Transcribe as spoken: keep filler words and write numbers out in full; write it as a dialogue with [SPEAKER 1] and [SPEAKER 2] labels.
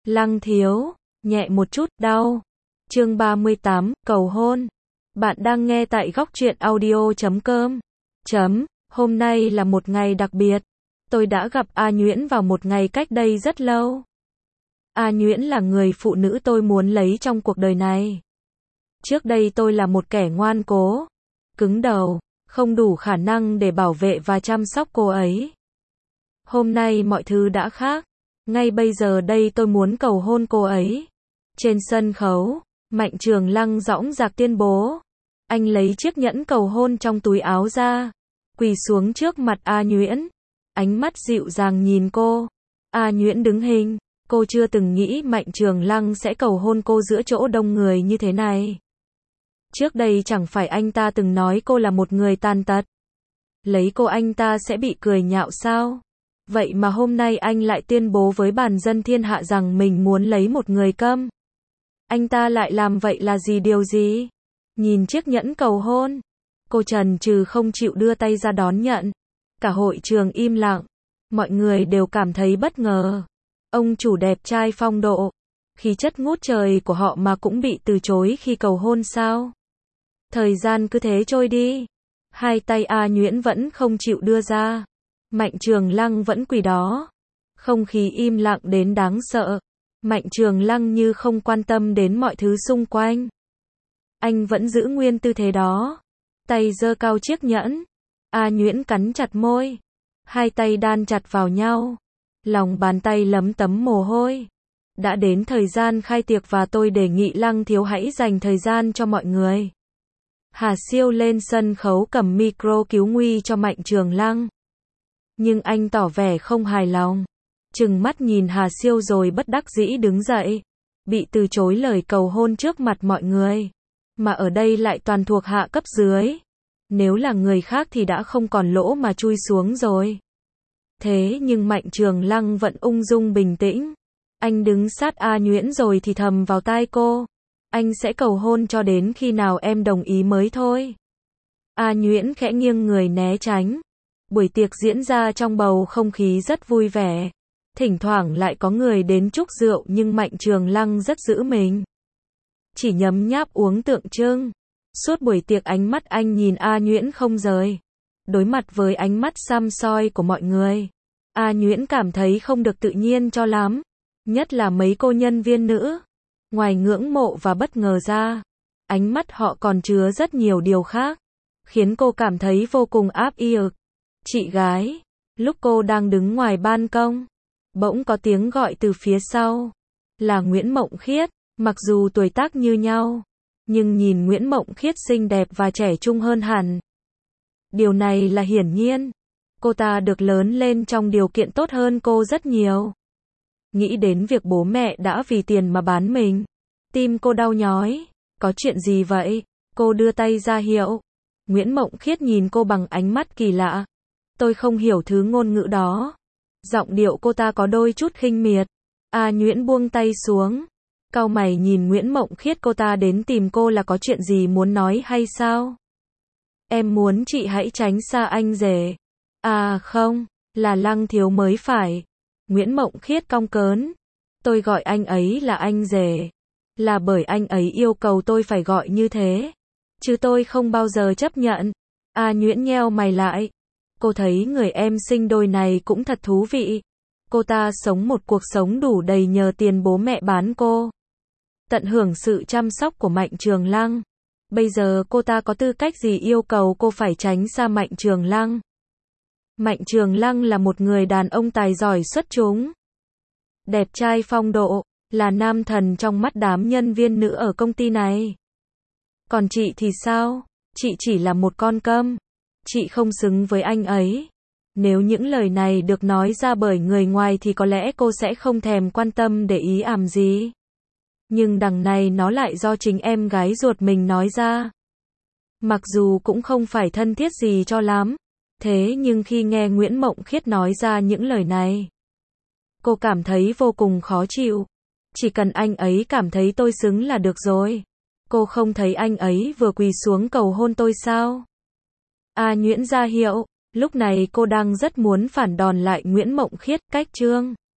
[SPEAKER 1] Lăng thiếu, nhẹ một chút, đau. Chương ba mươi tám, cầu hôn. Bạn đang nghe tại góc truyện audio chấm com. Chấm, hôm nay là một ngày đặc biệt. Tôi đã gặp A Nhuyễn vào một ngày cách đây rất lâu. A Nhuyễn là người phụ nữ tôi muốn lấy trong cuộc đời này. Trước đây tôi là một kẻ ngoan cố, cứng đầu, không đủ khả năng để bảo vệ và chăm sóc cô ấy. Hôm nay mọi thứ đã khác. Ngay bây giờ đây tôi muốn cầu hôn cô ấy. Trên sân khấu, Mạnh Trường Lăng dõng dạc tuyên bố. Anh lấy chiếc nhẫn cầu hôn trong túi áo ra, quỳ xuống trước mặt A Nhuyễn. Ánh mắt dịu dàng nhìn cô. A Nhuyễn đứng hình. Cô chưa từng nghĩ Mạnh Trường Lăng sẽ cầu hôn cô giữa chỗ đông người như thế này. Trước đây chẳng phải anh ta từng nói cô là một người tàn tật. Lấy cô anh ta sẽ bị cười nhạo sao? Vậy mà hôm nay anh lại tuyên bố với bản dân thiên hạ rằng mình muốn lấy một người câm. Anh ta lại làm vậy là gì điều gì? Nhìn chiếc nhẫn cầu hôn, cô chần chừ không chịu đưa tay ra đón nhận. Cả hội trường im lặng, mọi người đều cảm thấy bất ngờ. Ông chủ đẹp trai phong độ, khí chất ngút trời của họ mà cũng bị từ chối khi cầu hôn sao? Thời gian cứ thế trôi đi, hai tay A Nhuyễn vẫn không chịu đưa ra. Mạnh Trường Lăng vẫn quỳ đó. Không khí im lặng đến đáng sợ. Mạnh Trường Lăng như không quan tâm đến mọi thứ xung quanh. Anh vẫn giữ nguyên tư thế đó. Tay giơ cao chiếc nhẫn. A Nhuyễn cắn chặt môi. Hai tay đan chặt vào nhau. Lòng bàn tay lấm tấm mồ hôi. Đã đến thời gian khai tiệc và tôi đề nghị Lăng thiếu hãy dành thời gian cho mọi người. Hà Siêu lên sân khấu cầm micro cứu nguy cho Mạnh Trường Lăng. Nhưng anh tỏ vẻ không hài lòng. Trừng mắt nhìn Hà Siêu rồi bất đắc dĩ đứng dậy. Bị từ chối lời cầu hôn trước mặt mọi người. Mà ở đây lại toàn thuộc hạ cấp dưới. Nếu là người khác thì đã không còn lỗ mà chui xuống rồi. Thế nhưng Mạnh Trường Lăng vẫn ung dung bình tĩnh. Anh đứng sát A Nhuyễn rồi thì thầm vào tai cô. Anh sẽ cầu hôn cho đến khi nào em đồng ý mới thôi. A Nhuyễn khẽ nghiêng người né tránh. Buổi tiệc diễn ra trong bầu không khí rất vui vẻ. Thỉnh thoảng lại có người đến chúc rượu nhưng Mạnh Trường Lăng rất giữ mình. Chỉ nhấm nháp uống tượng trưng. Suốt buổi tiệc ánh mắt anh nhìn A Nhuyễn không rời. Đối mặt với ánh mắt săm soi của mọi người, A Nhuyễn cảm thấy không được tự nhiên cho lắm. Nhất là mấy cô nhân viên nữ. Ngoài ngưỡng mộ và bất ngờ ra, ánh mắt họ còn chứa rất nhiều điều khác, khiến cô cảm thấy vô cùng áp lực. Chị gái, lúc cô đang đứng ngoài ban công, bỗng có tiếng gọi từ phía sau. Là Nguyễn Mộng Khiết. Mặc dù tuổi tác như nhau, nhưng nhìn Nguyễn Mộng Khiết xinh đẹp và trẻ trung hơn hẳn. Điều này là hiển nhiên. Cô ta được lớn lên trong điều kiện tốt hơn cô rất nhiều. Nghĩ đến việc bố mẹ đã vì tiền mà bán mình, tim cô đau nhói. Có chuyện gì vậy? Cô đưa tay ra hiệu. Nguyễn Mộng Khiết nhìn cô bằng ánh mắt kỳ lạ. Tôi không hiểu thứ ngôn ngữ đó. Giọng điệu cô ta có đôi chút khinh miệt. A Nhuyễn buông tay xuống. Cau mày nhìn Nguyễn Mộng Khiết, cô ta đến tìm cô là có chuyện gì muốn nói hay sao? Em muốn chị hãy tránh xa anh rể. À không, là Lăng thiếu mới phải. Nguyễn Mộng Khiết cong cớn. Tôi gọi anh ấy là anh rể là bởi anh ấy yêu cầu tôi phải gọi như thế. Chứ tôi không bao giờ chấp nhận. A Nhuyễn nheo mày lại. Cô thấy người em sinh đôi này cũng thật thú vị. Cô ta sống một cuộc sống đủ đầy nhờ tiền bố mẹ bán cô. Tận hưởng sự chăm sóc của Mạnh Trường Lăng. Bây giờ cô ta có tư cách gì yêu cầu cô phải tránh xa Mạnh Trường Lăng? Mạnh Trường Lăng là một người đàn ông tài giỏi xuất chúng. Đẹp trai phong độ, là nam thần trong mắt đám nhân viên nữ ở công ty này. Còn chị thì sao? Chị chỉ là một con câm. Chị không xứng với anh ấy. Nếu những lời này được nói ra bởi người ngoài thì có lẽ cô sẽ không thèm quan tâm để ý ảm gì. Nhưng đằng này nó lại do chính em gái ruột mình nói ra. Mặc dù cũng không phải thân thiết gì cho lắm. Thế nhưng khi nghe Nguyễn Mộng Khiết nói ra những lời này, cô cảm thấy vô cùng khó chịu. Chỉ cần anh ấy cảm thấy tôi xứng là được rồi. Cô không thấy anh ấy vừa quỳ xuống cầu hôn tôi sao? A Nhuyễn ra hiệu. Lúc này cô đang rất muốn phản đòn lại Nguyễn Mộng Khiết, cách chương.